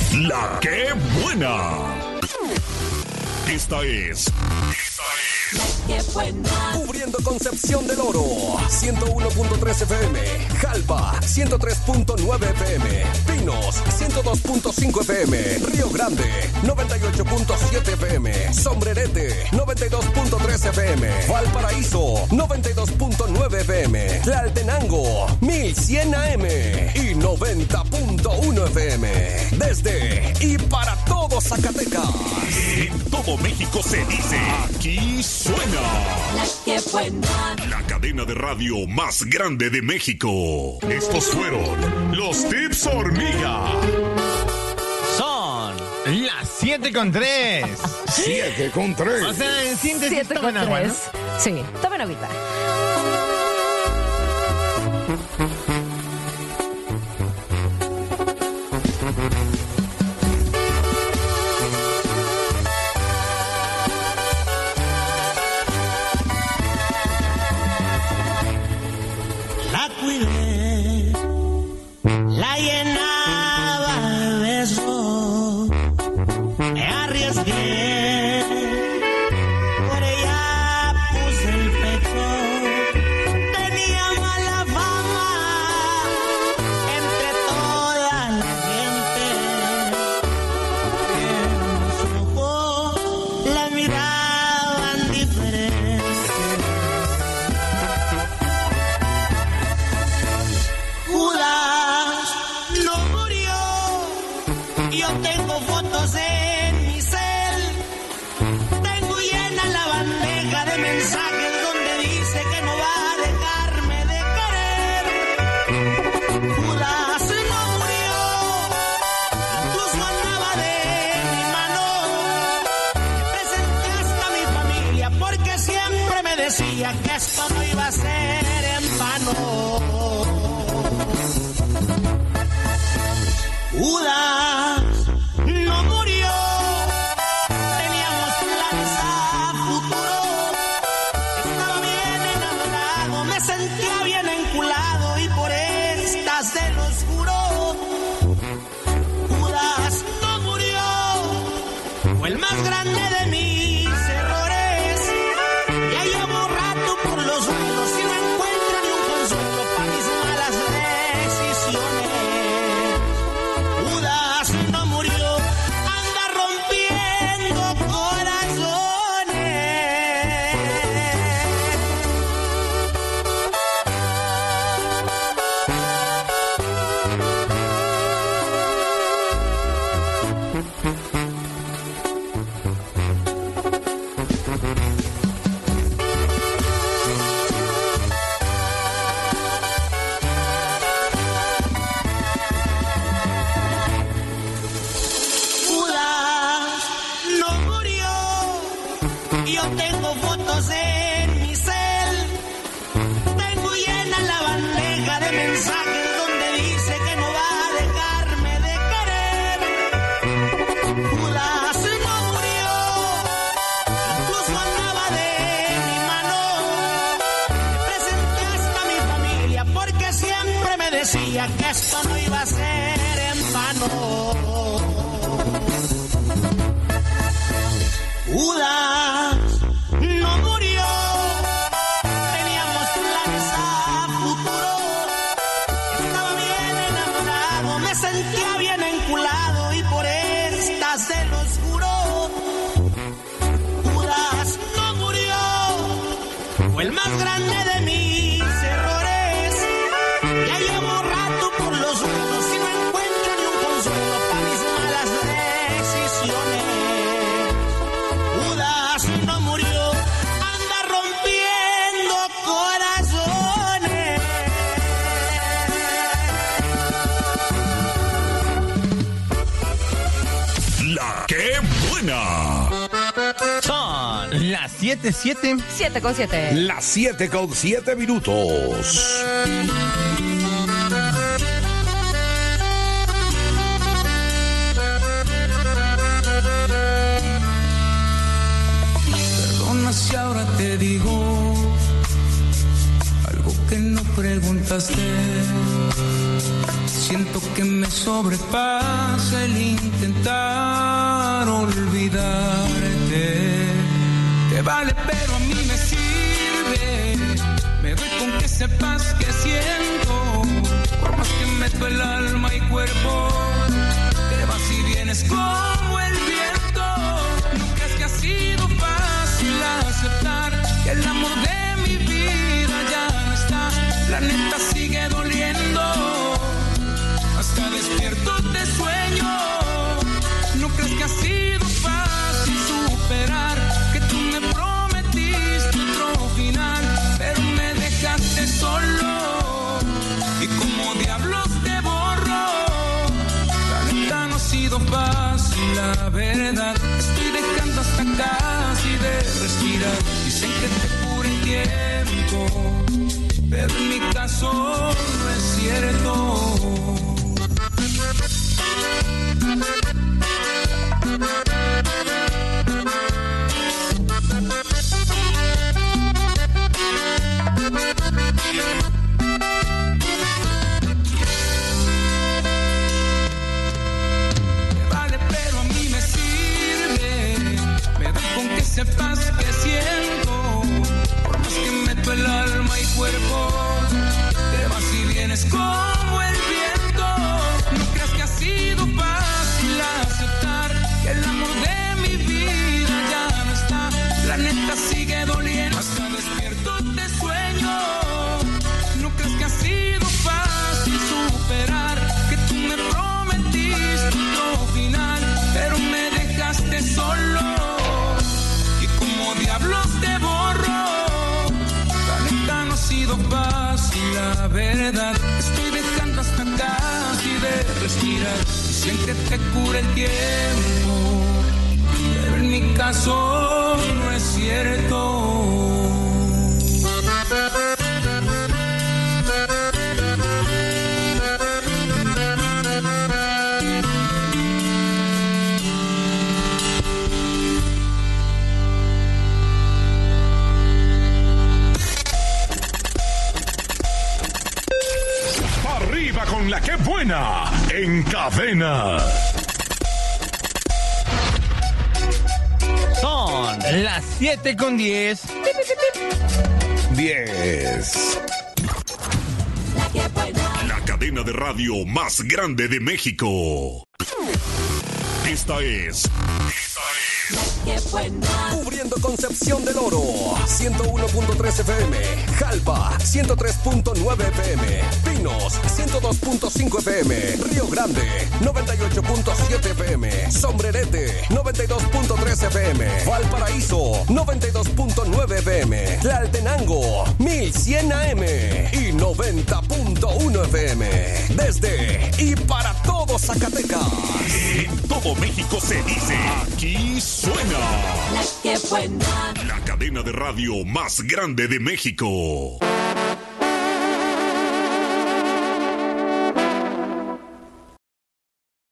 La que buena. Esta es La que buena. Cubriendo Concepción del Oro, 101.3 FM, Jalpa, 103.9 FM, Pinos, 102.5 FM, Río Grande, 98.7 FM, Sombrerete, 92.3 FM, Valparaíso, 92.9 FM, Tlaltenango, 1100 AM y 90.1 FM. Desde y para todo Zacatecas. En todo México se dice, aquí suena La que buena. la cadena de radio más grande de México. Estos fueron los Tips Hormiga. Son las 7:03. 7:03. O sea, en síntesis, tomen agua, ¿no? Sí, tomen agüita. La cuidé, la llenaba de besos, me arriesgué, por ella puse el pecho, tenía mala fama entre toda la gente, en los ojos la miraban diferente. Judas no murió, yo tengo fotos en mi cel, tengo llena la bandeja de mensajes donde dice que no va a dejarme de querer. Judas no murió, incluso andaba de mi mano, me presenté hasta mi familia porque siempre me decía que esto no iba a ser en vano. Judas no murió, teníamos planes a futuro, estaba bien enamorado, me sentía bien enculado y por estas se los juro. Judas no murió, fue el más grande de mis errores, ya llevo rato por los suelos y no encuentro ni un consuelo para mis malas decisiones. Judas no murió, anda rompiendo corazones. Judas no murió, yo tengo fotos en mi cel, tengo llena la bandeja de mensajes donde dice que no va a dejarme de querer. Judas no murió, incluso andaba de mi mano, me presenté hasta mi familia porque siempre me decía que esto no iba a ser en vano. Judas no murió, teníamos planes a futuro, estaba bien enamorado, me sentía bien enculado y por estas se los juro. Judas no murió, fue el más grande de mis errores, ya llevo rato por los suelos y no encuentro ni un consuelo para mis malas decisiones. Judas no murió, anda rompiendo corazones. La que buena. Son las 7:07. 7:07. Las 7:07 minutos. Perdona si ahora te digo algo que no preguntaste. Siento que me me sobrepasa el intentar olvidarte. Te vale, pero a mí me sirve. Me doy con que sepas que siento. Por más que meto el alma y cuerpo, te vas y vienes como el viento. No crees que ha sido fácil aceptar que el amor de mi vida ya no está. La neta sigue doliendo. Hasta despierto te sueño. No crees que ha sido fácil superar que tú me prometiste otro final, pero me dejaste solo. Y como diablos te borro. La neta no ha sido fácil, la verdad. Estoy dejando hasta casi de respirar. Dicen que te cura el tiempo, pero en mi caso no es cierto. Sepas que siento, por más que meto el alma y cuerpo, te vas y vienes como el viento. No creas que ha sido fácil aceptar que el amor de mi vida ya no está. La neta sigue doliendo, hasta despierto te sueño. No creas que ha sido fácil superar que tú me prometiste otro final, pero me dejaste solo. Diablos te borro. La neta no ha sido fácil, la verdad. Estoy dejando hasta casi de respirar. Dicen que te cura el tiempo, pero en mi caso no es cierto. Con la que buena en cadena. Son las 7:10. 10. La que buena. La cadena de radio más grande de México. Esta es La que buena. Cubriendo Concepción del Oro, 101.3 FM, Jalpa, 103.9 FM, Pinos, 102.5 FM, Río Grande, 98.7 FM, Sombrerete, 92.3 FM, Valparaíso, 92.9 FM, Tlaltenango, 1100 AM y 90.1 FM. Desde y para todo Zacatecas. En todo México se dice, aquí suena La que buena. la cadena de radio más grande de México.